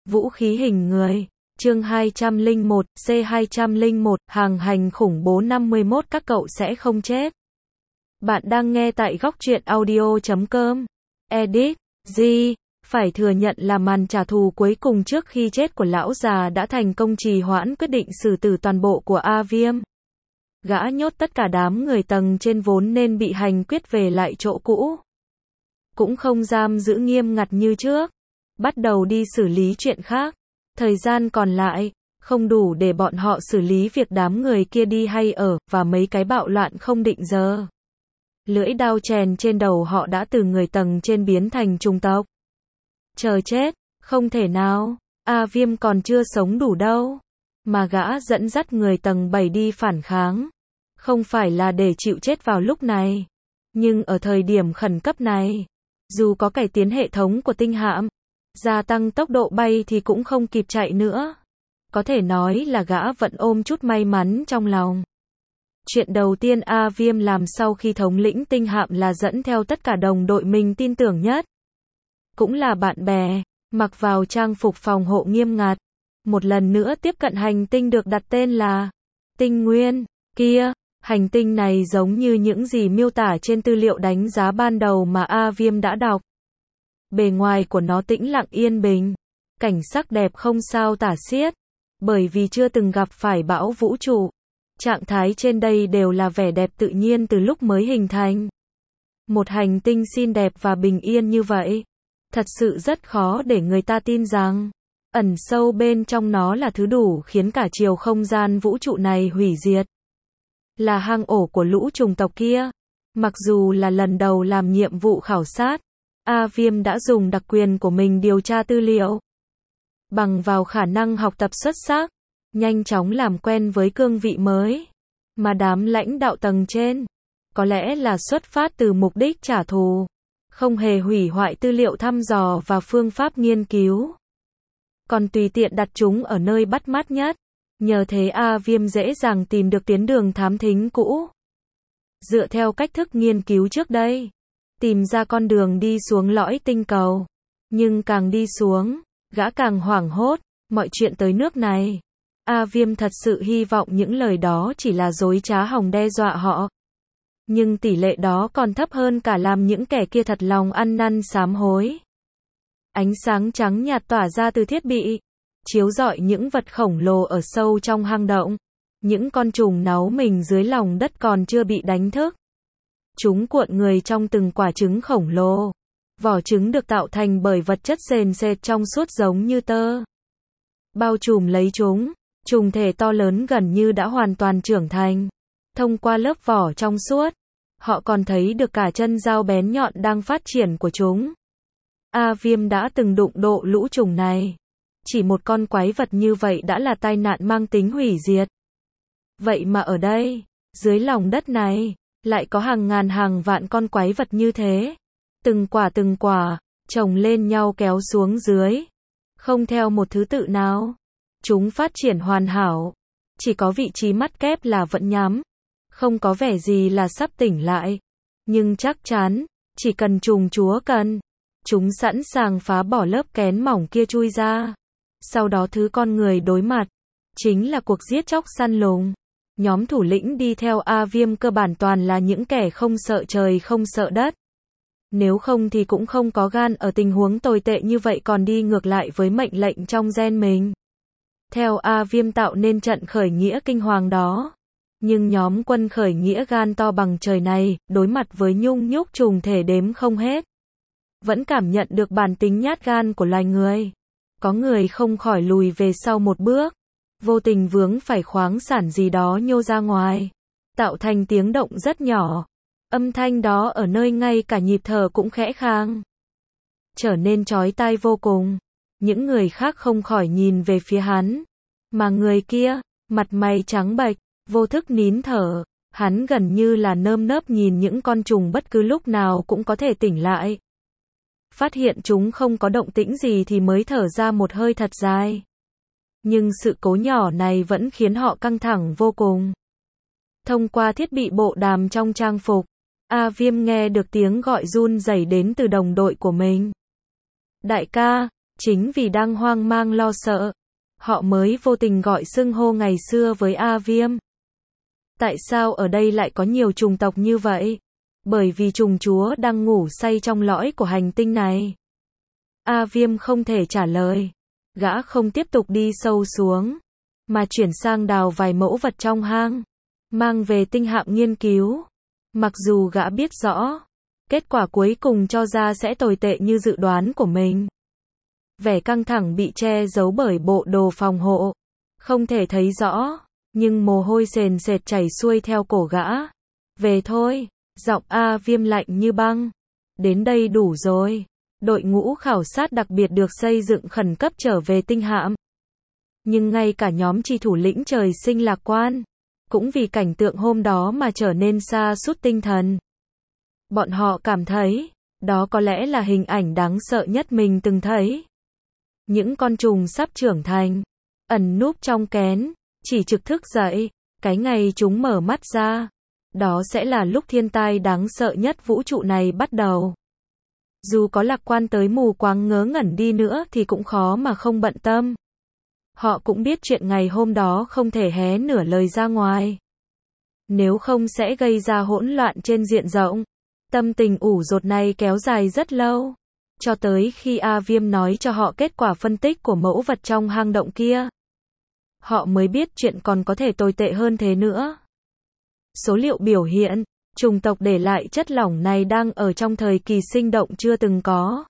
Vũ khí hình người. Chương 201, C201, hàng hành khủng bố 51 các cậu sẽ không chết. Bạn đang nghe tại góc truyện audio.com. Edit. Phải thừa nhận là màn trả thù cuối cùng trước khi chết của lão già đã thành công trì hoãn quyết định xử tử toàn bộ của A Viêm. Gã nhốt tất cả đám người tầng trên vốn nên bị hành quyết về lại chỗ cũ. Cũng không giam giữ nghiêm ngặt như trước. Bắt đầu đi xử lý chuyện khác. Thời gian còn lại, không đủ để bọn họ xử lý việc đám người kia đi hay ở, và mấy cái bạo loạn không định giờ. Lưỡi đao chèn trên đầu họ đã từ người tầng trên biến thành trùng tộc. Chờ chết, không thể nào, A Viêm còn chưa sống đủ đâu. Mà gã dẫn dắt người tầng 7 đi phản kháng. Không phải là để chịu chết vào lúc này. Nhưng ở thời điểm khẩn cấp này, dù có cải tiến hệ thống của tinh hạm, gia tăng tốc độ bay thì cũng không kịp chạy nữa. Có thể nói là gã vẫn ôm chút may mắn trong lòng. Chuyện đầu tiên A Viêm làm sau khi thống lĩnh tinh hạm là dẫn theo tất cả đồng đội mình tin tưởng nhất, cũng là bạn bè, mặc vào trang phục phòng hộ nghiêm ngặt. Một lần nữa tiếp cận hành tinh được đặt tên là Tinh Nguyên. Kia, hành tinh này giống như những gì miêu tả trên tư liệu đánh giá ban đầu mà A Viêm đã đọc. Bề ngoài của nó tĩnh lặng yên bình, cảnh sắc đẹp không sao tả xiết, bởi vì chưa từng gặp phải bão vũ trụ. Trạng thái trên đây đều là vẻ đẹp tự nhiên từ lúc mới hình thành. Một hành tinh xinh đẹp và bình yên như vậy, thật sự rất khó để người ta tin rằng ẩn sâu bên trong nó là thứ đủ khiến cả chiều không gian vũ trụ này hủy diệt. Là hang ổ của lũ trùng tộc kia. Mặc dù là lần đầu làm nhiệm vụ khảo sát, A Viêm đã dùng đặc quyền của mình điều tra tư liệu. Bằng vào khả năng học tập xuất sắc, nhanh chóng làm quen với cương vị mới. Mà đám lãnh đạo tầng trên, có lẽ là xuất phát từ mục đích trả thù, không hề hủy hoại tư liệu thăm dò và phương pháp nghiên cứu, còn tùy tiện đặt chúng ở nơi bắt mắt nhất. Nhờ thế A Viêm dễ dàng tìm được tuyến đường thám thính cũ. Dựa theo cách thức nghiên cứu trước đây, tìm ra con đường đi xuống lõi tinh cầu. Nhưng càng đi xuống, gã càng hoảng hốt. Mọi chuyện tới nước này, A Viêm thật sự hy vọng những lời đó chỉ là dối trá hòng đe dọa họ. Nhưng tỷ lệ đó còn thấp hơn cả làm những kẻ kia thật lòng ăn năn sám hối. Ánh sáng trắng nhạt tỏa ra từ thiết bị, chiếu rọi những vật khổng lồ ở sâu trong hang động. Những con trùng náu mình dưới lòng đất còn chưa bị đánh thức. Chúng cuộn người trong từng quả trứng khổng lồ. Vỏ trứng được tạo thành bởi vật chất sền sệt trong suốt giống như tơ. Bao trùm lấy chúng, trùng thể to lớn gần như đã hoàn toàn trưởng thành. Thông qua lớp vỏ trong suốt, họ còn thấy được cả chân dao bén nhọn đang phát triển của chúng. A Viêm đã từng đụng độ lũ trùng này. Chỉ một con quái vật như vậy đã là tai nạn mang tính hủy diệt. Vậy mà ở đây, dưới lòng đất này, lại có hàng ngàn hàng vạn con quái vật như thế. Từng quả, chồng lên nhau kéo xuống dưới. Không theo một thứ tự nào. Chúng phát triển hoàn hảo. Chỉ có vị trí mắt kép là vẫn nhắm. Không có vẻ gì là sắp tỉnh lại. Nhưng chắc chắn, chỉ cần trùng chúa cần, chúng sẵn sàng phá bỏ lớp kén mỏng kia chui ra. Sau đó thứ con người đối mặt, chính là cuộc giết chóc săn lùng. Nhóm thủ lĩnh đi theo A Viêm cơ bản toàn là những kẻ không sợ trời không sợ đất. Nếu không thì cũng không có gan ở tình huống tồi tệ như vậy còn đi ngược lại với mệnh lệnh trong gen mình. Theo A Viêm tạo nên trận khởi nghĩa kinh hoàng đó. Nhưng nhóm quân khởi nghĩa gan to bằng trời này, đối mặt với nhung nhúc trùng thể đếm không hết, vẫn cảm nhận được bản tính nhát gan của loài người. Có người không khỏi lùi về sau một bước, vô tình vướng phải khoáng sản gì đó nhô ra ngoài, tạo thành tiếng động rất nhỏ. Âm thanh đó ở nơi ngay cả nhịp thở cũng khẽ khàng, trở nên chói tai vô cùng. Những người khác không khỏi nhìn về phía hắn, mà người kia, mặt mày trắng bệch, vô thức nín thở. Hắn gần như là nơm nớp nhìn những con trùng bất cứ lúc nào cũng có thể tỉnh lại. Phát hiện chúng không có động tĩnh gì thì mới thở ra một hơi thật dài. Nhưng sự cố nhỏ này vẫn khiến họ căng thẳng vô cùng. Thông qua thiết bị bộ đàm trong trang phục, A Viêm nghe được tiếng gọi run rẩy đến từ đồng đội của mình. Đại ca, Chính vì đang hoang mang lo sợ, họ mới vô tình gọi xưng hô ngày xưa với A Viêm. Tại sao ở đây lại có nhiều trùng tộc như vậy? Bởi vì trùng chúa đang ngủ say trong lõi của hành tinh này. A Viêm không thể trả lời. Gã không tiếp tục đi sâu xuống, mà chuyển sang đào vài mẫu vật trong hang, mang về tinh hạm nghiên cứu. Mặc dù gã biết rõ, kết quả cuối cùng cho ra sẽ tồi tệ như dự đoán của mình. Vẻ căng thẳng bị che giấu bởi bộ đồ phòng hộ, không thể thấy rõ, nhưng mồ hôi sền sệt chảy xuôi theo cổ gã. Về thôi, giọng A Viêm lạnh như băng. Đến đây đủ rồi. Đội ngũ khảo sát đặc biệt được xây dựng khẩn cấp trở về tinh hạm. Nhưng ngay cả nhóm chi thủ lĩnh trời sinh lạc quan, cũng vì cảnh tượng hôm đó mà trở nên sa sút tinh thần. Bọn họ cảm thấy, đó có lẽ là hình ảnh đáng sợ nhất mình từng thấy. Những con trùng sắp trưởng thành, ẩn núp trong kén, chỉ trực thức dậy, cái ngày chúng mở mắt ra, đó sẽ là lúc thiên tai đáng sợ nhất vũ trụ này bắt đầu. Dù có lạc quan tới mù quáng ngớ ngẩn đi nữa thì cũng khó mà không bận tâm. Họ cũng biết chuyện ngày hôm đó không thể hé nửa lời ra ngoài. Nếu không sẽ gây ra hỗn loạn trên diện rộng. Tâm tình ủ rột này kéo dài rất lâu. Cho tới khi A Viêm nói cho họ kết quả phân tích của mẫu vật trong hang động kia. Họ mới biết chuyện còn có thể tồi tệ hơn thế nữa. Số liệu biểu hiện, chủng tộc để lại chất lỏng này đang ở trong thời kỳ sinh động chưa từng có.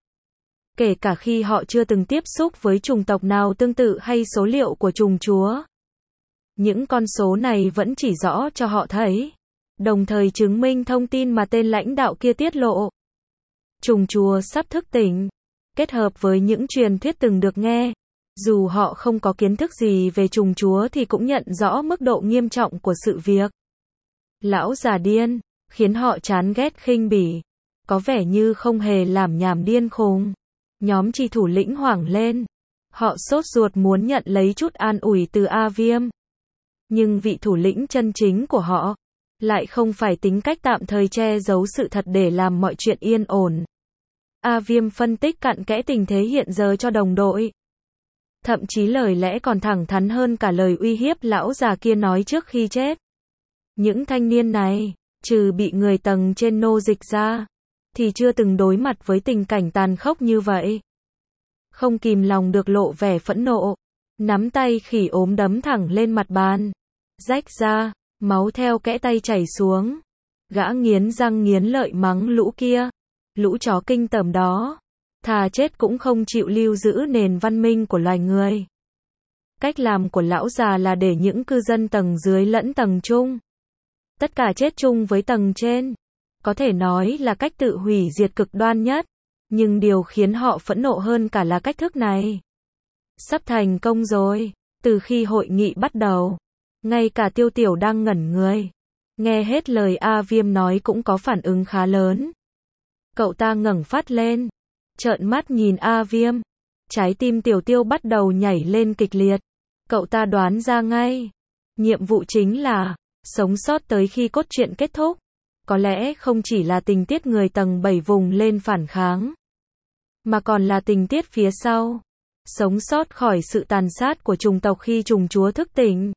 Kể cả khi họ chưa từng tiếp xúc với chủng tộc nào tương tự hay số liệu của trùng chúa. Những con số này vẫn chỉ rõ cho họ thấy, đồng thời chứng minh thông tin mà tên lãnh đạo kia tiết lộ. Trùng chúa sắp thức tỉnh, kết hợp với những truyền thuyết từng được nghe. Dù họ không có kiến thức gì về trùng chúa thì cũng nhận rõ mức độ nghiêm trọng của sự việc. Lão già điên, khiến họ chán ghét khinh bỉ, có vẻ như không hề làm nhảm điên khùng. Nhóm chi thủ lĩnh hoảng lên, họ sốt ruột muốn nhận lấy chút an ủi từ A Viêm. Nhưng vị thủ lĩnh chân chính của họ, lại không phải tính cách tạm thời che giấu sự thật để làm mọi chuyện yên ổn. A Viêm phân tích cặn kẽ tình thế hiện giờ cho đồng đội. Thậm chí lời lẽ còn thẳng thắn hơn cả lời uy hiếp lão già kia nói trước khi chết. Những thanh niên này, trừ bị người tầng trên nô dịch ra, thì chưa từng đối mặt với tình cảnh tàn khốc như vậy. Không kìm lòng được lộ vẻ phẫn nộ, nắm tay khỉ ốm đấm thẳng lên mặt bàn, rách ra, máu theo kẽ tay chảy xuống. Gã nghiến răng nghiến lợi mắng lũ kia, lũ chó kinh tởm đó, thà chết cũng không chịu lưu giữ nền văn minh của loài người. Cách làm của lão già là để những cư dân tầng dưới lẫn tầng trung, tất cả chết chung với tầng trên. Có thể nói là cách tự hủy diệt cực đoan nhất, nhưng điều khiến họ phẫn nộ hơn cả là cách thức này. Sắp thành công rồi. Từ khi hội nghị bắt đầu, ngay cả Tiêu Tiểu đang ngẩn người, nghe hết lời A Viêm nói cũng có phản ứng khá lớn. Cậu ta ngẩng phát lên, trợn mắt nhìn A Viêm. Trái tim Tiểu Tiêu bắt đầu nhảy lên kịch liệt. Cậu ta đoán ra ngay, nhiệm vụ chính là sống sót tới khi cốt truyện kết thúc. Có lẽ không chỉ là tình tiết người tầng 7 vùng lên phản kháng, mà còn là tình tiết phía sau, sống sót khỏi sự tàn sát của chủng tộc khi trùng chúa thức tỉnh.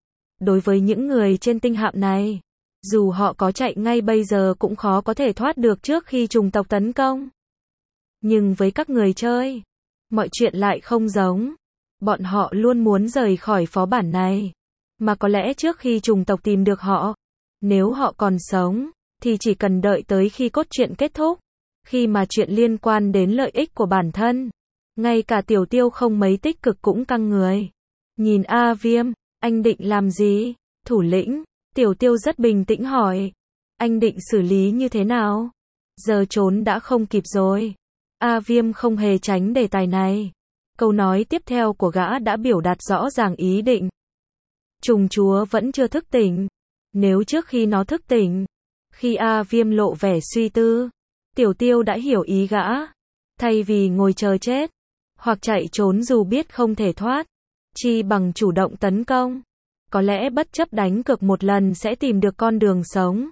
Đối với những người trên tinh hạm này, dù họ có chạy ngay bây giờ cũng khó có thể thoát được trước khi chủng tộc tấn công. Nhưng với các người chơi, mọi chuyện lại không giống. Bọn họ luôn muốn rời khỏi phó bản này, mà có lẽ trước khi chủng tộc tìm được họ, nếu họ còn sống, thì chỉ cần đợi tới khi cốt truyện kết thúc, khi mà chuyện liên quan đến lợi ích của bản thân. Ngay cả Tiểu Tiêu không mấy tích cực cũng căng người. Nhìn A Viêm, anh định làm gì? Thủ lĩnh, Tiểu Tiêu rất bình tĩnh hỏi. Anh định xử lý như thế nào? Giờ trốn đã không kịp rồi. A Viêm không hề tránh đề tài này. Câu nói tiếp theo của gã đã biểu đạt rõ ràng ý định. Trùng chúa vẫn chưa thức tỉnh. Nếu trước khi nó thức tỉnh, khi A Viêm lộ vẻ suy tư, Tiểu Tiêu đã hiểu ý gã. Thay vì ngồi chờ chết, hoặc chạy trốn dù biết không thể thoát, chi bằng chủ động tấn công. Có lẽ bất chấp đánh cược một lần sẽ tìm được con đường sống.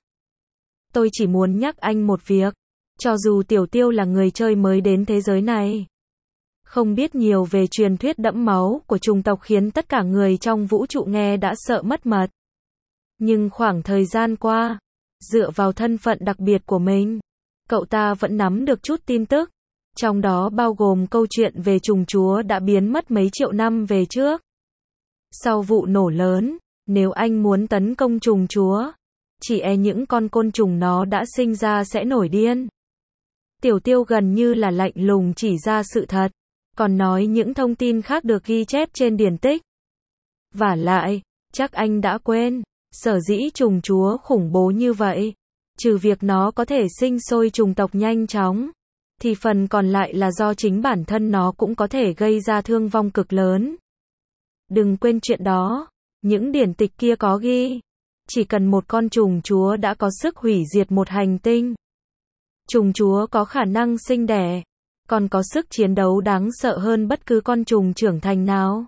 Tôi chỉ muốn nhắc anh một việc. Cho dù Tiểu Tiêu là người chơi mới đến thế giới này, Không biết nhiều về truyền thuyết đẫm máu của chủng tộc khiến tất cả người trong vũ trụ nghe đã sợ mất mật. Nhưng khoảng thời gian qua, dựa vào thân phận đặc biệt của mình, cậu ta vẫn nắm được chút tin tức, trong đó bao gồm câu chuyện về trùng chúa đã biến mất mấy triệu năm về trước. Sau vụ nổ lớn, nếu anh muốn tấn công trùng chúa, chỉ e những con côn trùng nó đã sinh ra sẽ nổi điên. Tiểu Tiêu gần như là lạnh lùng chỉ ra sự thật, còn nói những thông tin khác được ghi chép trên điển tích. Vả lại, chắc anh đã quên, sở dĩ trùng chúa khủng bố như vậy, trừ việc nó có thể sinh sôi trùng tộc nhanh chóng, thì phần còn lại là do chính bản thân nó cũng có thể gây ra thương vong cực lớn. Đừng quên chuyện đó, những điển tịch kia có ghi, chỉ cần một con trùng chúa đã có sức hủy diệt một hành tinh. Trùng chúa có khả năng sinh đẻ, còn có sức chiến đấu đáng sợ hơn bất cứ con trùng trưởng thành nào.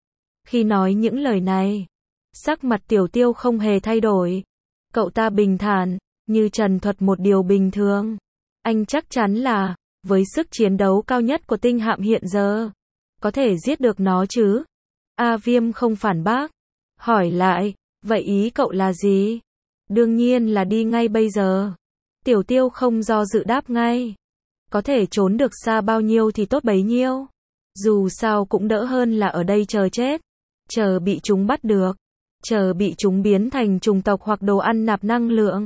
Khi nói những lời này, sắc mặt Tiểu Tiêu không hề thay đổi. Cậu ta bình thản, như trần thuật một điều bình thường. Anh chắc chắn là, với sức chiến đấu cao nhất của tinh hạm hiện giờ, có thể giết được nó chứ? A Viêm không phản bác. Hỏi lại, vậy ý cậu là gì? Đương nhiên là đi ngay bây giờ. Tiểu Tiêu không do dự đáp ngay. Có thể trốn được xa bao nhiêu thì tốt bấy nhiêu. Dù sao cũng đỡ hơn là ở đây chờ chết. Chờ bị chúng bắt được. Chờ bị chúng biến thành trùng tộc hoặc đồ ăn nạp năng lượng.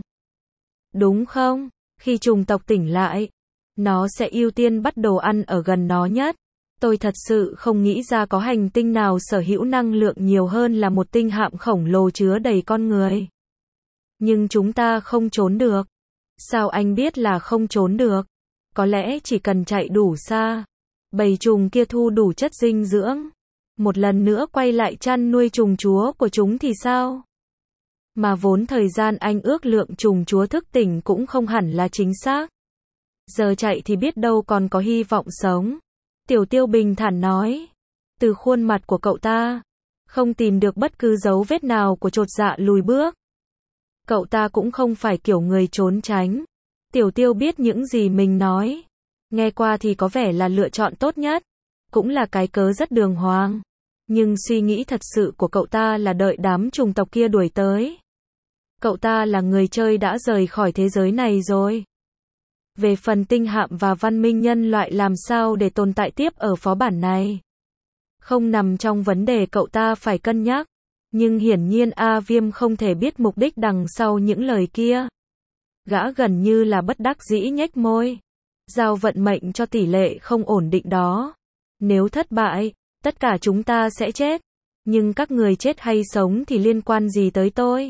Đúng không? Khi trùng tộc tỉnh lại, nó sẽ ưu tiên bắt đồ ăn ở gần nó nhất. Tôi thật sự không nghĩ ra có hành tinh nào sở hữu năng lượng nhiều hơn là một tinh hạm khổng lồ chứa đầy con người. Nhưng chúng ta không trốn được. Sao anh biết là không trốn được? Có lẽ chỉ cần chạy đủ xa, bầy trùng kia thu đủ chất dinh dưỡng, một lần nữa quay lại chăn nuôi trùng chúa của chúng thì sao? Mà vốn thời gian anh ước lượng trùng chúa thức tỉnh cũng không hẳn là chính xác. Giờ chạy thì biết đâu còn có hy vọng sống. Tiểu Tiêu bình thản nói. Từ khuôn mặt của cậu ta, không tìm được bất cứ dấu vết nào của chột dạ lùi bước. Cậu ta cũng không phải kiểu người trốn tránh. Tiểu Tiêu biết những gì mình nói. Nghe qua thì có vẻ là lựa chọn tốt nhất. Cũng là cái cớ rất đường hoàng. Nhưng suy nghĩ thật sự của cậu ta là đợi đám trùng tộc kia đuổi tới. Cậu ta là người chơi đã rời khỏi thế giới này rồi. Về phần tinh hạm và văn minh nhân loại làm sao để tồn tại tiếp ở phó bản này, không nằm trong vấn đề cậu ta phải cân nhắc. Nhưng hiển nhiên A Viêm không thể biết mục đích đằng sau những lời kia. Gã gần như là bất đắc dĩ nhếch môi. Giao vận mệnh cho tỷ lệ không ổn định đó. Nếu thất bại, tất cả chúng ta sẽ chết. Nhưng các người chết hay sống thì liên quan gì tới tôi?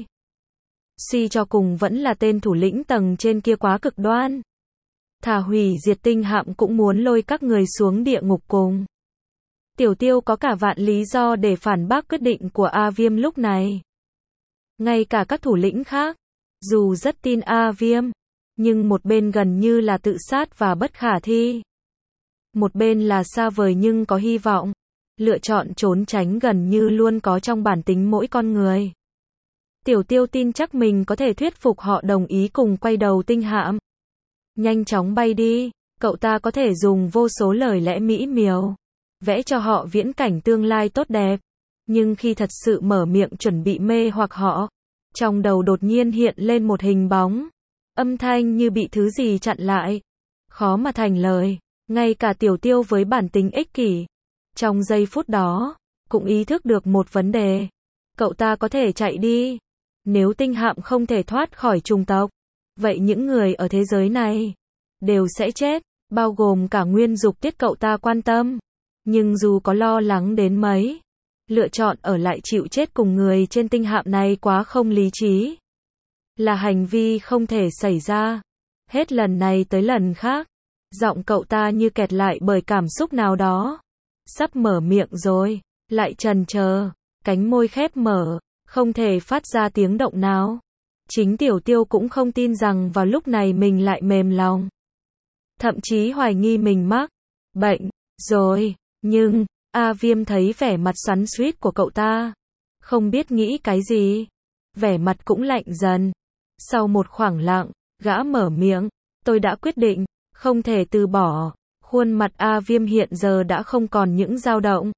Suy cho cùng vẫn là tên thủ lĩnh tầng trên kia quá cực đoan. Thà hủy diệt tinh hạm cũng muốn lôi các người xuống địa ngục cùng. Tiểu Tiêu có cả vạn lý do để phản bác quyết định của A Viêm lúc này. Ngay cả các thủ lĩnh khác, dù rất tin A Viêm, nhưng một bên gần như là tự sát và bất khả thi. Một bên là xa vời nhưng có hy vọng. Lựa chọn trốn tránh gần như luôn có trong bản tính mỗi con người. Tiểu Tiêu tin chắc mình có thể thuyết phục họ đồng ý cùng quay đầu tinh hạm. Nhanh chóng bay đi, cậu ta có thể dùng vô số lời lẽ mỹ miều, vẽ cho họ viễn cảnh tương lai tốt đẹp. Nhưng khi thật sự mở miệng chuẩn bị mê hoặc họ, trong đầu đột nhiên hiện lên một hình bóng. Âm thanh như bị thứ gì chặn lại. Khó mà thành lời, ngay cả Tiểu Tiêu với bản tính ích kỷ. Trong giây phút đó, cũng ý thức được một vấn đề. Cậu ta có thể chạy đi. Nếu tinh hạm không thể thoát khỏi trùng tộc, vậy những người ở thế giới này đều sẽ chết, bao gồm cả Nguyên Dục Tiết cậu ta quan tâm. Nhưng dù có lo lắng đến mấy, lựa chọn ở lại chịu chết cùng người trên tinh hạm này quá không lý trí. Là hành vi không thể xảy ra. Hết lần này tới lần khác, giọng cậu ta như kẹt lại bởi cảm xúc nào đó. Sắp mở miệng rồi, lại chần chờ, cánh môi khép mở, không thể phát ra tiếng động nào. Chính Tiểu Tiêu cũng không tin rằng vào lúc này mình lại mềm lòng. Thậm chí hoài nghi mình mắc bệnh rồi, nhưng A Viêm thấy vẻ mặt xoắn xuýt của cậu ta, không biết nghĩ cái gì, vẻ mặt cũng lạnh dần. Sau một khoảng lặng, gã mở miệng, tôi đã quyết định, không thể từ bỏ. Khuôn mặt A Viêm hiện giờ đã không còn những dao động,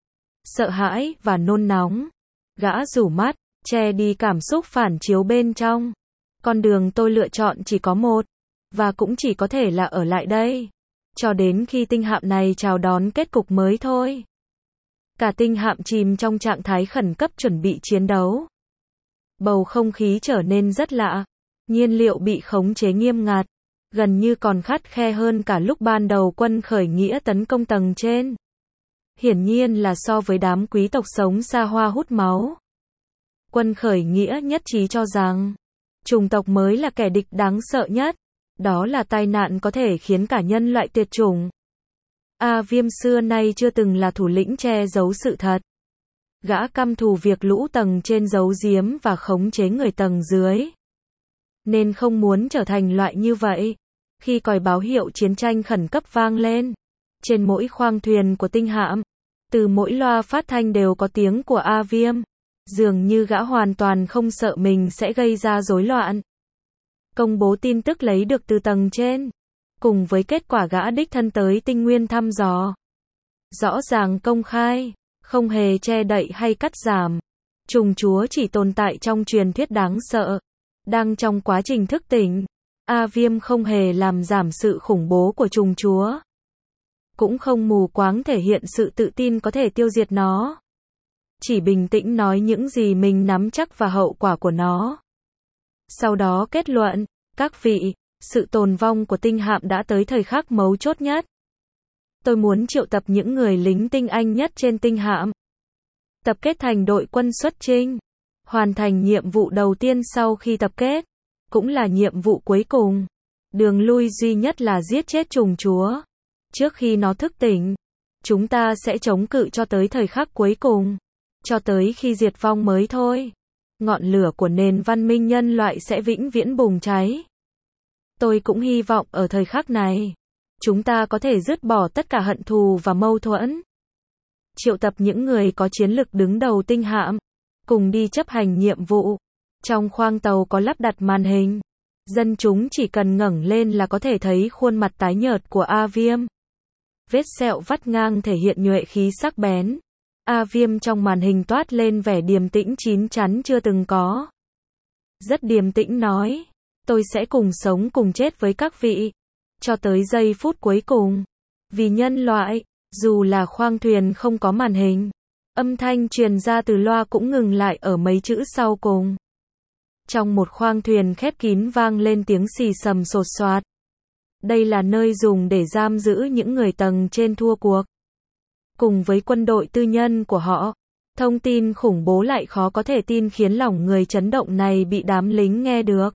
sợ hãi và nôn nóng. Gã rủ mắt, che đi cảm xúc phản chiếu bên trong. Con đường tôi lựa chọn chỉ có một, và cũng chỉ có thể là ở lại đây, cho đến khi tinh hạm này chào đón kết cục mới thôi. Cả tinh hạm chìm trong trạng thái khẩn cấp chuẩn bị chiến đấu. Bầu không khí trở nên rất lạ. Nhiên liệu bị khống chế nghiêm ngặt, gần như còn khắt khe hơn cả lúc ban đầu quân khởi nghĩa tấn công tầng trên. Hiển nhiên là so với đám quý tộc sống xa hoa hút máu. Quân khởi nghĩa nhất trí cho rằng, chủng tộc mới là kẻ địch đáng sợ nhất. Đó là tai nạn có thể khiến cả nhân loại tuyệt chủng. A Viêm xưa nay chưa từng là thủ lĩnh che giấu sự thật. Gã căm thù việc lũ tầng trên giấu giếm và khống chế người tầng dưới, nên không muốn trở thành loại như vậy. Khi còi báo hiệu chiến tranh khẩn cấp vang lên, trên mỗi khoang thuyền của tinh hạm, từ mỗi loa phát thanh đều có tiếng của A Viêm. Dường như gã hoàn toàn không sợ mình sẽ gây ra rối loạn. Công bố tin tức lấy được từ tầng trên, cùng với kết quả gã đích thân tới tinh nguyên thăm dò. Rõ ràng công khai, không hề che đậy hay cắt giảm. Trùng chúa chỉ tồn tại trong truyền thuyết đáng sợ. Đang trong quá trình thức tỉnh, A Viêm không hề làm giảm sự khủng bố của trùng chúa. Cũng không mù quáng thể hiện sự tự tin có thể tiêu diệt nó. Chỉ bình tĩnh nói những gì mình nắm chắc và hậu quả của nó. Sau đó kết luận, các vị, sự tồn vong của tinh hạm đã tới thời khắc mấu chốt nhất. Tôi muốn triệu tập những người lính tinh anh nhất trên tinh hạm, tập kết thành đội quân xuất chinh, hoàn thành nhiệm vụ đầu tiên sau khi tập kết, cũng là nhiệm vụ cuối cùng. Đường lui duy nhất là giết chết trùng chúa. Trước khi nó thức tỉnh, chúng ta sẽ chống cự cho tới thời khắc cuối cùng, cho tới khi diệt vong mới thôi. Ngọn lửa của nền văn minh nhân loại sẽ vĩnh viễn bùng cháy. Tôi cũng hy vọng ở thời khắc này, chúng ta có thể dứt bỏ tất cả hận thù và mâu thuẫn. Triệu tập những người có chiến lực đứng đầu tinh hạm, cùng đi chấp hành nhiệm vụ. Trong khoang tàu có lắp đặt màn hình. Dân chúng chỉ cần ngẩng lên là có thể thấy khuôn mặt tái nhợt của A Viêm. Vết sẹo vắt ngang thể hiện nhuệ khí sắc bén. A Viêm trong màn hình toát lên vẻ điềm tĩnh chín chắn chưa từng có. Rất điềm tĩnh nói, tôi sẽ cùng sống cùng chết với các vị, cho tới giây phút cuối cùng. Vì nhân loại, dù là khoang thuyền không có màn hình, âm thanh truyền ra từ loa cũng ngừng lại ở mấy chữ sau cùng. Trong một khoang thuyền khép kín vang lên tiếng xì xầm sột soạt. Đây là nơi dùng để giam giữ những người tầng trên thua cuộc. Cùng với quân đội tư nhân của họ, thông tin khủng bố lại khó có thể tin khiến lòng người chấn động này bị đám lính nghe được.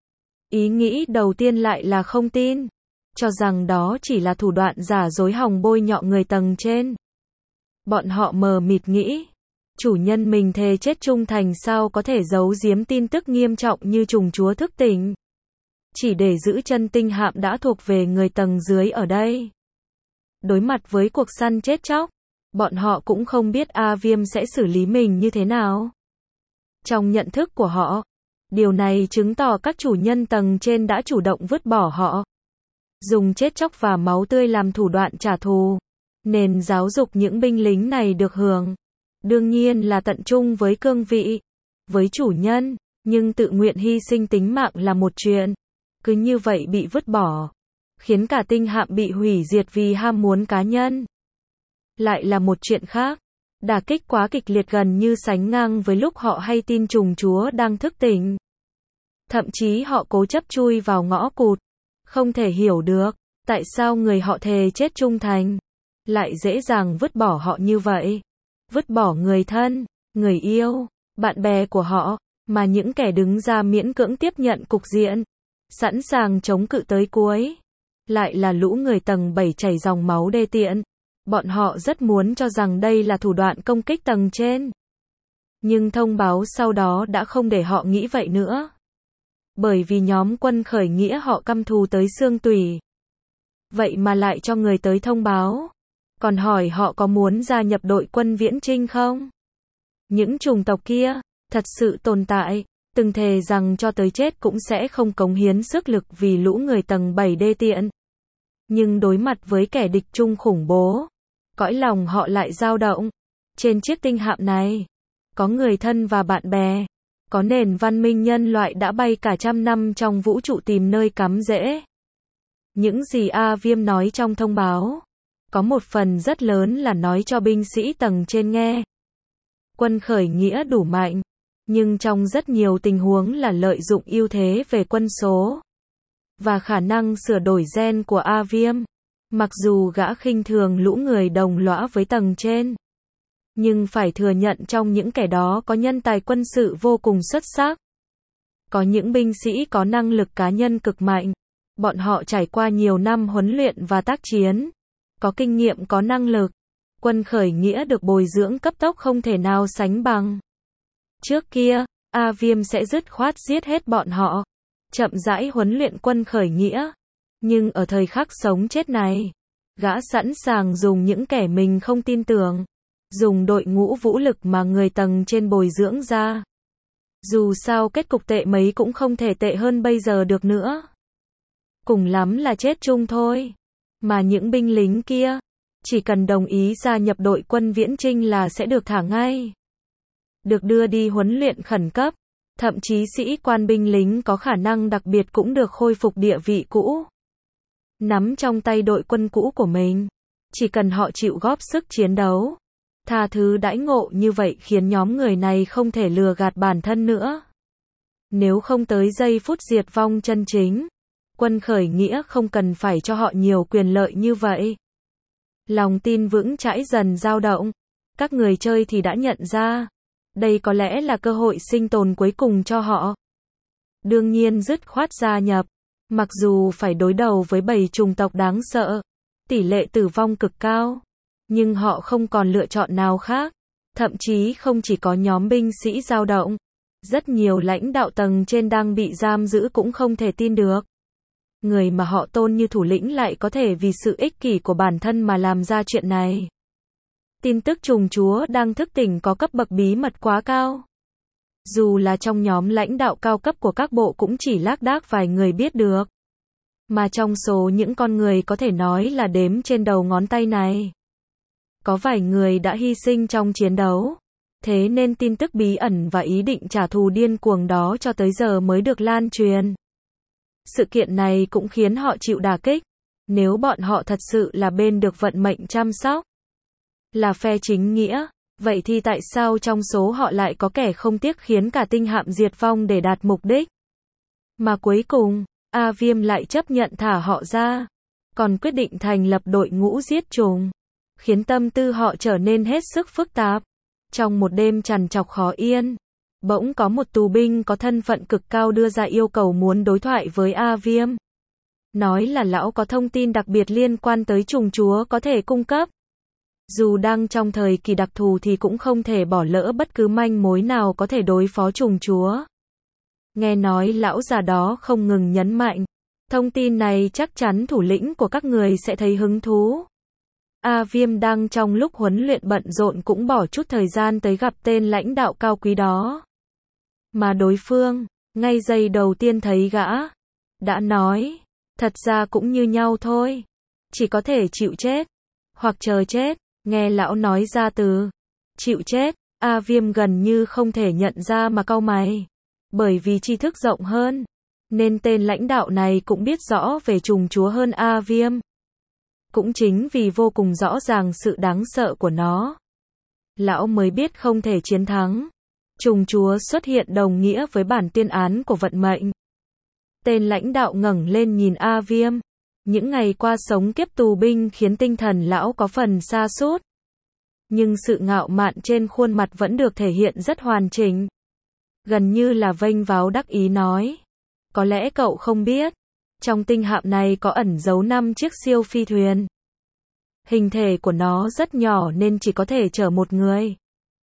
Ý nghĩ đầu tiên lại là không tin, cho rằng đó chỉ là thủ đoạn giả dối hòng bôi nhọ người tầng trên. Bọn họ mờ mịt nghĩ, chủ nhân mình thề chết trung thành sao có thể giấu giếm tin tức nghiêm trọng như trùng chúa thức tỉnh. Chỉ để giữ chân tinh hạm đã thuộc về người tầng dưới ở đây. Đối mặt với cuộc săn chết chóc, bọn họ cũng không biết A Viêm sẽ xử lý mình như thế nào. Trong nhận thức của họ, điều này chứng tỏ các chủ nhân tầng trên đã chủ động vứt bỏ họ. Dùng chết chóc và máu tươi làm thủ đoạn trả thù. Nền giáo dục những binh lính này được hưởng, đương nhiên là tận trung với cương vị, với chủ nhân, nhưng tự nguyện hy sinh tính mạng là một chuyện. Cứ như vậy bị vứt bỏ, khiến cả tinh hạm bị hủy diệt vì ham muốn cá nhân, lại là một chuyện khác. Đả kích quá kịch liệt gần như sánh ngang với lúc họ hay tin trùng chúa đang thức tỉnh. Thậm chí họ cố chấp chui vào ngõ cụt, không thể hiểu được tại sao người họ thề chết trung thành lại dễ dàng vứt bỏ họ như vậy. Vứt bỏ người thân, người yêu, bạn bè của họ, mà những kẻ đứng ra miễn cưỡng tiếp nhận cục diện, sẵn sàng chống cự tới cuối, lại là lũ người tầng 7 chảy dòng máu đê tiện. Bọn họ rất muốn cho rằng đây là thủ đoạn công kích tầng trên. Nhưng thông báo sau đó đã không để họ nghĩ vậy nữa. Bởi vì nhóm quân khởi nghĩa họ căm thù tới xương tủy. Vậy mà lại cho người tới thông báo. Còn hỏi họ có muốn gia nhập đội quân viễn chinh không? Những chủng tộc kia, thật sự tồn tại, từng thề rằng cho tới chết cũng sẽ không cống hiến sức lực vì lũ người tầng 7 đê tiện. Nhưng đối mặt với kẻ địch chung khủng bố, cõi lòng họ lại dao động. Trên chiếc tinh hạm này, có người thân và bạn bè, có nền văn minh nhân loại đã bay cả trăm năm trong vũ trụ tìm nơi cắm rễ. Những gì A Viêm nói trong thông báo, có một phần rất lớn là nói cho binh sĩ tầng trên nghe. Quân khởi nghĩa đủ mạnh, nhưng trong rất nhiều tình huống là lợi dụng ưu thế về quân số và khả năng sửa đổi gen của A Viêm. Mặc dù gã khinh thường lũ người đồng lõa với tầng trên, nhưng phải thừa nhận trong những kẻ đó có nhân tài quân sự vô cùng xuất sắc. Có những binh sĩ có năng lực cá nhân cực mạnh. Bọn họ trải qua nhiều năm huấn luyện và tác chiến, có kinh nghiệm có năng lực. Quân khởi nghĩa được bồi dưỡng cấp tốc không thể nào sánh bằng. Trước kia, A Viêm sẽ dứt khoát giết hết bọn họ, chậm rãi huấn luyện quân khởi nghĩa. Nhưng ở thời khắc sống chết này, gã sẵn sàng dùng những kẻ mình không tin tưởng, dùng đội ngũ vũ lực mà người tầng trên bồi dưỡng ra. Dù sao kết cục tệ mấy cũng không thể tệ hơn bây giờ được nữa. Cùng lắm là chết chung thôi. Mà những binh lính kia, chỉ cần đồng ý gia nhập đội quân viễn chinh là sẽ được thả ngay. Được đưa đi huấn luyện khẩn cấp. Thậm chí sĩ quan binh lính có khả năng đặc biệt cũng được khôi phục địa vị cũ. Nắm trong tay đội quân cũ của mình. Chỉ cần họ chịu góp sức chiến đấu. Tha thứ đãi ngộ như vậy khiến nhóm người này không thể lừa gạt bản thân nữa. Nếu không tới giây phút diệt vong chân chính, quân khởi nghĩa không cần phải cho họ nhiều quyền lợi như vậy. Lòng tin vững chãi dần dao động. Các người chơi thì đã nhận ra, đây có lẽ là cơ hội sinh tồn cuối cùng cho họ. Đương nhiên dứt khoát gia nhập. Mặc dù phải đối đầu với 7 chủng tộc đáng sợ, tỷ lệ tử vong cực cao, nhưng họ không còn lựa chọn nào khác. Thậm chí không chỉ có nhóm binh sĩ dao động, rất nhiều lãnh đạo tầng trên đang bị giam giữ cũng không thể tin được. Người mà họ tôn như thủ lĩnh lại có thể vì sự ích kỷ của bản thân mà làm ra chuyện này. Tin tức trùng chúa đang thức tỉnh có cấp bậc bí mật quá cao. Dù là trong nhóm lãnh đạo cao cấp của các bộ cũng chỉ lác đác vài người biết được. Mà trong số những con người có thể nói là đếm trên đầu ngón tay này, có vài người đã hy sinh trong chiến đấu. Thế nên tin tức bí ẩn và ý định trả thù điên cuồng đó cho tới giờ mới được lan truyền. Sự kiện này cũng khiến họ chịu đả kích. Nếu bọn họ thật sự là bên được vận mệnh chăm sóc, là phe chính nghĩa, vậy thì tại sao trong số họ lại có kẻ không tiếc khiến cả tinh hạm diệt vong để đạt mục đích? Mà cuối cùng, A Viêm lại chấp nhận thả họ ra, còn quyết định thành lập đội ngũ giết trùng, khiến tâm tư họ trở nên hết sức phức tạp. Trong một đêm trằn trọc khó yên, bỗng có một tù binh có thân phận cực cao đưa ra yêu cầu muốn đối thoại với A Viêm. Nói là lão có thông tin đặc biệt liên quan tới trùng chúa có thể cung cấp. Dù đang trong thời kỳ đặc thù thì cũng không thể bỏ lỡ bất cứ manh mối nào có thể đối phó trùng chúa. Nghe nói lão già đó không ngừng nhấn mạnh, thông tin này chắc chắn thủ lĩnh của các người sẽ thấy hứng thú. A Viêm đang trong lúc huấn luyện bận rộn cũng bỏ chút thời gian tới gặp tên lãnh đạo cao quý đó. Mà đối phương, ngay giây đầu tiên thấy gã, đã nói, thật ra cũng như nhau thôi. Chỉ có thể chịu chết, hoặc chờ chết. Nghe lão nói ra từ chịu chết, A Viêm gần như không thể nhận ra mà cau mày. Bởi vì tri thức rộng hơn, nên tên lãnh đạo này cũng biết rõ về trùng chúa hơn A Viêm. Cũng chính vì vô cùng rõ ràng sự đáng sợ của nó, lão mới biết không thể chiến thắng. Trùng chúa xuất hiện đồng nghĩa với bản tuyên án của vận mệnh. Tên lãnh đạo ngẩng lên nhìn A Viêm. Những ngày qua sống kiếp tù binh khiến tinh thần lão có phần sa sút. Nhưng sự ngạo mạn trên khuôn mặt vẫn được thể hiện rất hoàn chỉnh. Gần như là vênh váo đắc ý nói. Có lẽ cậu không biết, trong tinh hạm này có ẩn giấu 5 chiếc siêu phi thuyền. Hình thể của nó rất nhỏ nên chỉ có thể chở một người.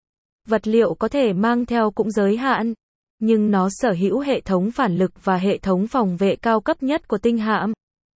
Vật liệu có thể mang theo cũng giới hạn. Nhưng nó sở hữu hệ thống phản lực và hệ thống phòng vệ cao cấp nhất của tinh hạm.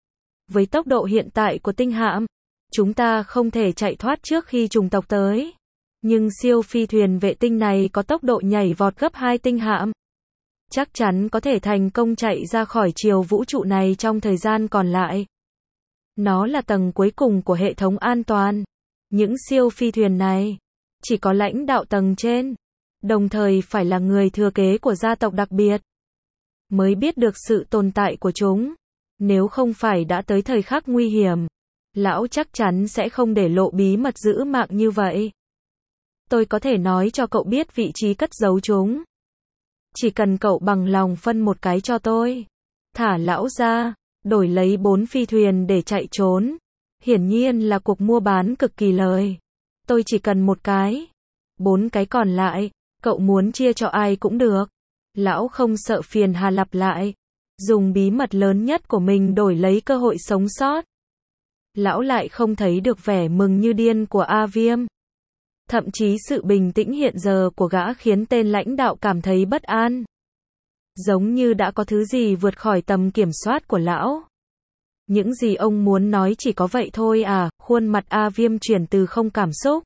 Với tốc độ hiện tại của tinh hạm, chúng ta không thể chạy thoát trước khi chủng tộc tới. Nhưng siêu phi thuyền vệ tinh này có tốc độ nhảy vọt gấp 2 tinh hạm. Chắc chắn có thể thành công chạy ra khỏi chiều vũ trụ này trong thời gian còn lại. Nó là tầng cuối cùng của hệ thống an toàn. Những siêu phi thuyền này chỉ có lãnh đạo tầng trên, đồng thời phải là người thừa kế của gia tộc đặc biệt, mới biết được sự tồn tại của chúng. Nếu không phải đã tới thời khắc nguy hiểm, lão chắc chắn sẽ không để lộ bí mật giữ mạng như vậy. Tôi có thể nói cho cậu biết vị trí cất giấu chúng. Chỉ cần cậu bằng lòng phân một cái cho tôi. Thả lão ra, đổi lấy 4 phi thuyền để chạy trốn. Hiển nhiên là cuộc mua bán cực kỳ lời. Tôi chỉ cần một cái. 4 cái còn lại, cậu muốn chia cho ai cũng được. Lão không sợ phiền hà lặp lại. Dùng bí mật lớn nhất của mình đổi lấy cơ hội sống sót. Lão lại không thấy được vẻ mừng như điên của A Viêm. Thậm chí sự bình tĩnh hiện giờ của gã khiến tên lãnh đạo cảm thấy bất an. Giống như đã có thứ gì vượt khỏi tầm kiểm soát của lão. Những gì ông muốn nói chỉ có vậy thôi à, khuôn mặt A Viêm chuyển từ không cảm xúc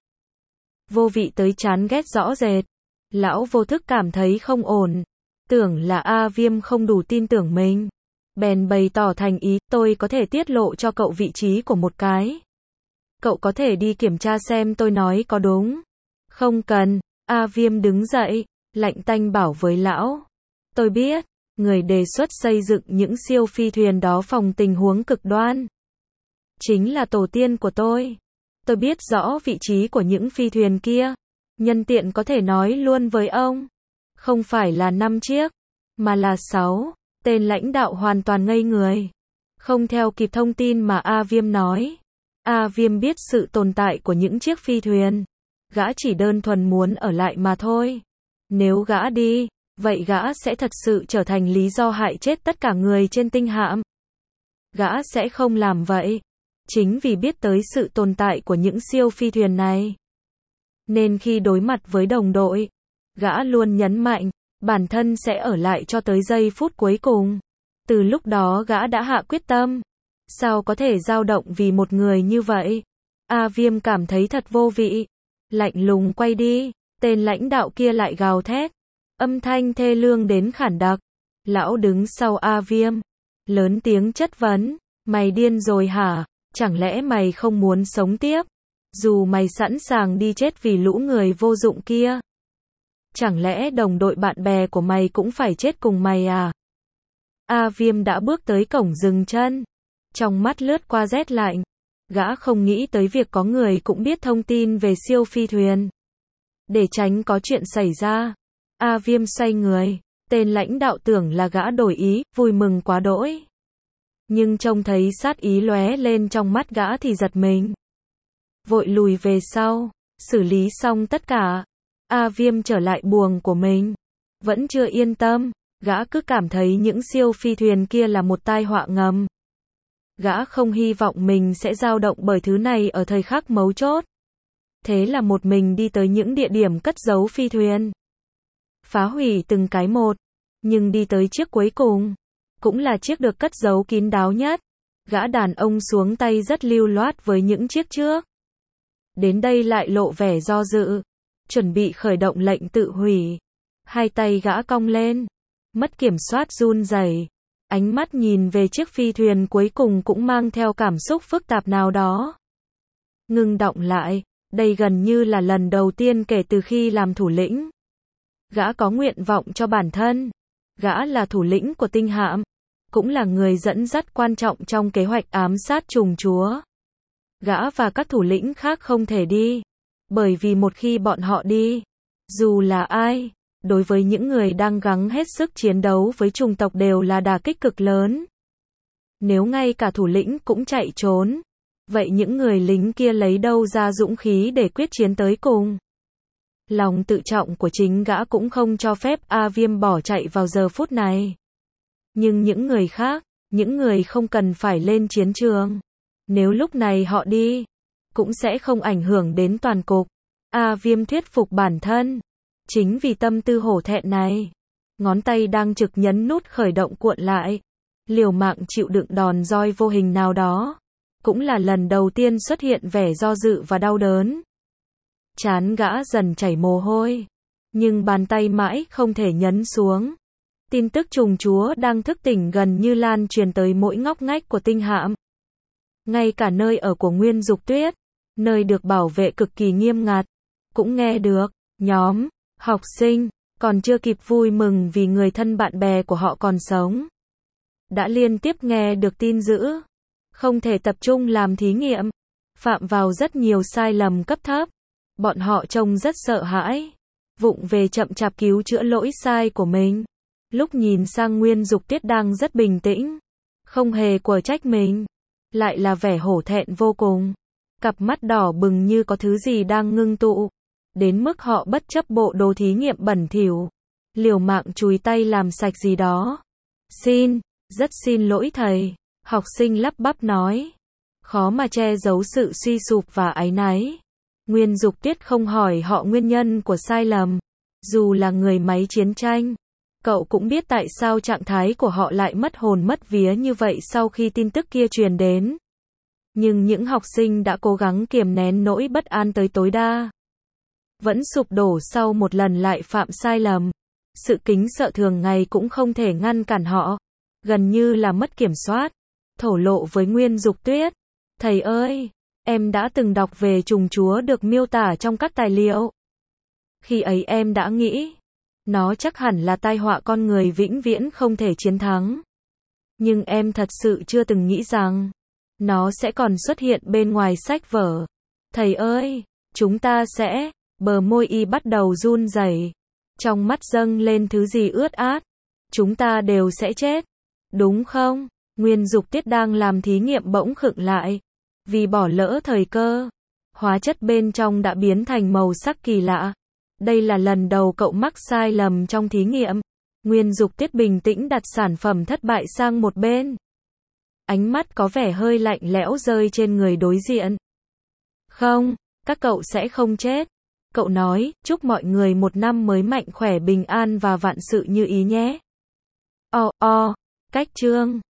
vô vị tới chán ghét rõ rệt. Lão vô thức cảm thấy không ổn. Tưởng là A Viêm không đủ tin tưởng mình. Bèn bày tỏ thành ý, tôi có thể tiết lộ cho cậu vị trí của một cái. Cậu có thể đi kiểm tra xem tôi nói có đúng. Không cần, A Viêm đứng dậy, lạnh tanh bảo với lão. Tôi biết, người đề xuất xây dựng những siêu phi thuyền đó phòng tình huống cực đoan. Chính là tổ tiên của tôi. Tôi biết rõ vị trí của những phi thuyền kia. Nhân tiện có thể nói luôn với ông. Không phải là 5 chiếc, mà là 6. Tên lãnh đạo hoàn toàn ngây người. Không theo kịp thông tin mà A Viêm nói. A Viêm biết sự tồn tại của những chiếc phi thuyền. Gã chỉ đơn thuần muốn ở lại mà thôi. Nếu gã đi, vậy gã sẽ thật sự trở thành lý do hại chết tất cả người trên tinh hạm. Gã sẽ không làm vậy. Chính vì biết tới sự tồn tại của những siêu phi thuyền này. Nên khi đối mặt với đồng đội, gã luôn nhấn mạnh, bản thân sẽ ở lại cho tới giây phút cuối cùng. Từ lúc đó gã đã hạ quyết tâm. Sao có thể dao động vì một người như vậy? A Viêm cảm thấy thật vô vị. Lạnh lùng quay đi, tên lãnh đạo kia lại gào thét. Âm thanh thê lương đến khản đặc. Lão đứng sau A Viêm. Lớn tiếng chất vấn. Mày điên rồi hả? Chẳng lẽ mày không muốn sống tiếp? Dù mày sẵn sàng đi chết vì lũ người vô dụng kia. Chẳng lẽ đồng đội bạn bè của mày cũng phải chết cùng mày à? A Viêm đã bước tới cổng dừng chân. Trong mắt lướt qua rét lạnh. Gã không nghĩ tới việc có người cũng biết thông tin về siêu phi thuyền. Để tránh có chuyện xảy ra. A Viêm xoay người. Tên lãnh đạo tưởng là gã đổi ý, vui mừng quá đỗi. Nhưng trông thấy sát ý lóe lên trong mắt gã thì giật mình. Vội lùi về sau. Xử lý xong tất cả. A Viêm trở lại buồng của mình. Vẫn chưa yên tâm. Gã cứ cảm thấy những siêu phi thuyền kia là một tai họa ngầm. Gã không hy vọng mình sẽ dao động bởi thứ này ở thời khắc mấu chốt. Thế là một mình đi tới những địa điểm cất giấu phi thuyền. Phá hủy từng cái một. Nhưng đi tới chiếc cuối cùng. Cũng là chiếc được cất giấu kín đáo nhất. Gã đàn ông xuống tay rất lưu loát với những chiếc trước. Đến đây lại lộ vẻ do dự. Chuẩn bị khởi động lệnh tự hủy. Hai tay gã cong lên. Mất kiểm soát run rẩy. Ánh mắt nhìn về chiếc phi thuyền cuối cùng cũng mang theo cảm xúc phức tạp nào đó. Ngưng đọng lại. Đây gần như là lần đầu tiên kể từ khi làm thủ lĩnh. Gã có nguyện vọng cho bản thân. Gã là thủ lĩnh của tinh hạm. Cũng là người dẫn dắt quan trọng trong kế hoạch ám sát trùng chúa. Gã và các thủ lĩnh khác không thể đi. Bởi vì một khi bọn họ đi, dù là ai, đối với những người đang gắng hết sức chiến đấu với chủng tộc đều là đả kích cực lớn. Nếu ngay cả thủ lĩnh cũng chạy trốn, vậy những người lính kia lấy đâu ra dũng khí để quyết chiến tới cùng? Lòng tự trọng của chính gã cũng không cho phép A Viêm bỏ chạy vào giờ phút này. Nhưng những người khác, những người không cần phải lên chiến trường, nếu lúc này họ đi, cũng sẽ không ảnh hưởng đến toàn cục. A Viêm thuyết phục bản thân. Chính vì tâm tư hổ thẹn này, ngón tay đang trực nhấn nút khởi động cuộn lại, liều mạng chịu đựng đòn roi vô hình nào đó. Cũng là lần đầu tiên xuất hiện vẻ do dự và đau đớn. Trán gã dần chảy mồ hôi, nhưng bàn tay mãi không thể nhấn xuống. Tin tức trùng chúa đang thức tỉnh gần như lan truyền tới mỗi ngóc ngách của tinh hạm. Ngay cả nơi ở của Nguyên Dục Tuyết, nơi được bảo vệ cực kỳ nghiêm ngặt, cũng nghe được. Nhóm học sinh còn chưa kịp vui mừng vì người thân bạn bè của họ còn sống, đã liên tiếp nghe được tin dữ, không thể tập trung làm thí nghiệm, phạm vào rất nhiều sai lầm cấp thấp. Bọn họ trông rất sợ hãi, vụng về chậm chạp cứu chữa lỗi sai của mình. Lúc nhìn sang Nguyên Dục Tuyết đang rất bình tĩnh, không hề quở trách mình, lại là vẻ hổ thẹn vô cùng. Cặp mắt đỏ bừng như có thứ gì đang ngưng tụ, đến mức họ bất chấp bộ đồ thí nghiệm bẩn thỉu, liều mạng chùi tay làm sạch gì đó. Rất xin lỗi thầy, học sinh lắp bắp nói. Khó mà che giấu sự suy sụp và áy náy. Nguyên Dục Tuyết không hỏi họ nguyên nhân của sai lầm. Dù là người máy chiến tranh, cậu cũng biết tại sao trạng thái của họ lại mất hồn mất vía như vậy sau khi tin tức kia truyền đến. Nhưng những học sinh đã cố gắng kiềm nén nỗi bất an tới tối đa, vẫn sụp đổ sau một lần lại phạm sai lầm. Sự kính sợ thường ngày cũng không thể ngăn cản họ, gần như là mất kiểm soát. Thổ lộ với Nguyên Dục Tuyết, thầy ơi, em đã từng đọc về trùng chúa được miêu tả trong các tài liệu. Khi ấy em đã nghĩ, nó chắc hẳn là tai họa con người vĩnh viễn không thể chiến thắng. Nhưng em thật sự chưa từng nghĩ rằng, nó sẽ còn xuất hiện bên ngoài sách vở. Thầy ơi, chúng ta sẽ, bờ môi y bắt đầu run rẩy, trong mắt dâng lên thứ gì ướt át. Chúng ta đều sẽ chết, đúng không? Nguyên Dục Tuyết đang làm thí nghiệm bỗng khựng lại, vì bỏ lỡ thời cơ. Hóa chất bên trong đã biến thành màu sắc kỳ lạ. Đây là lần đầu cậu mắc sai lầm trong thí nghiệm. Nguyên Dục Tuyết bình tĩnh đặt sản phẩm thất bại sang một bên. Ánh mắt có vẻ hơi lạnh lẽo rơi trên người đối diện. Không, các cậu sẽ không chết. Cậu nói, chúc mọi người một năm mới mạnh khỏe bình an và vạn sự như ý nhé. Cách chương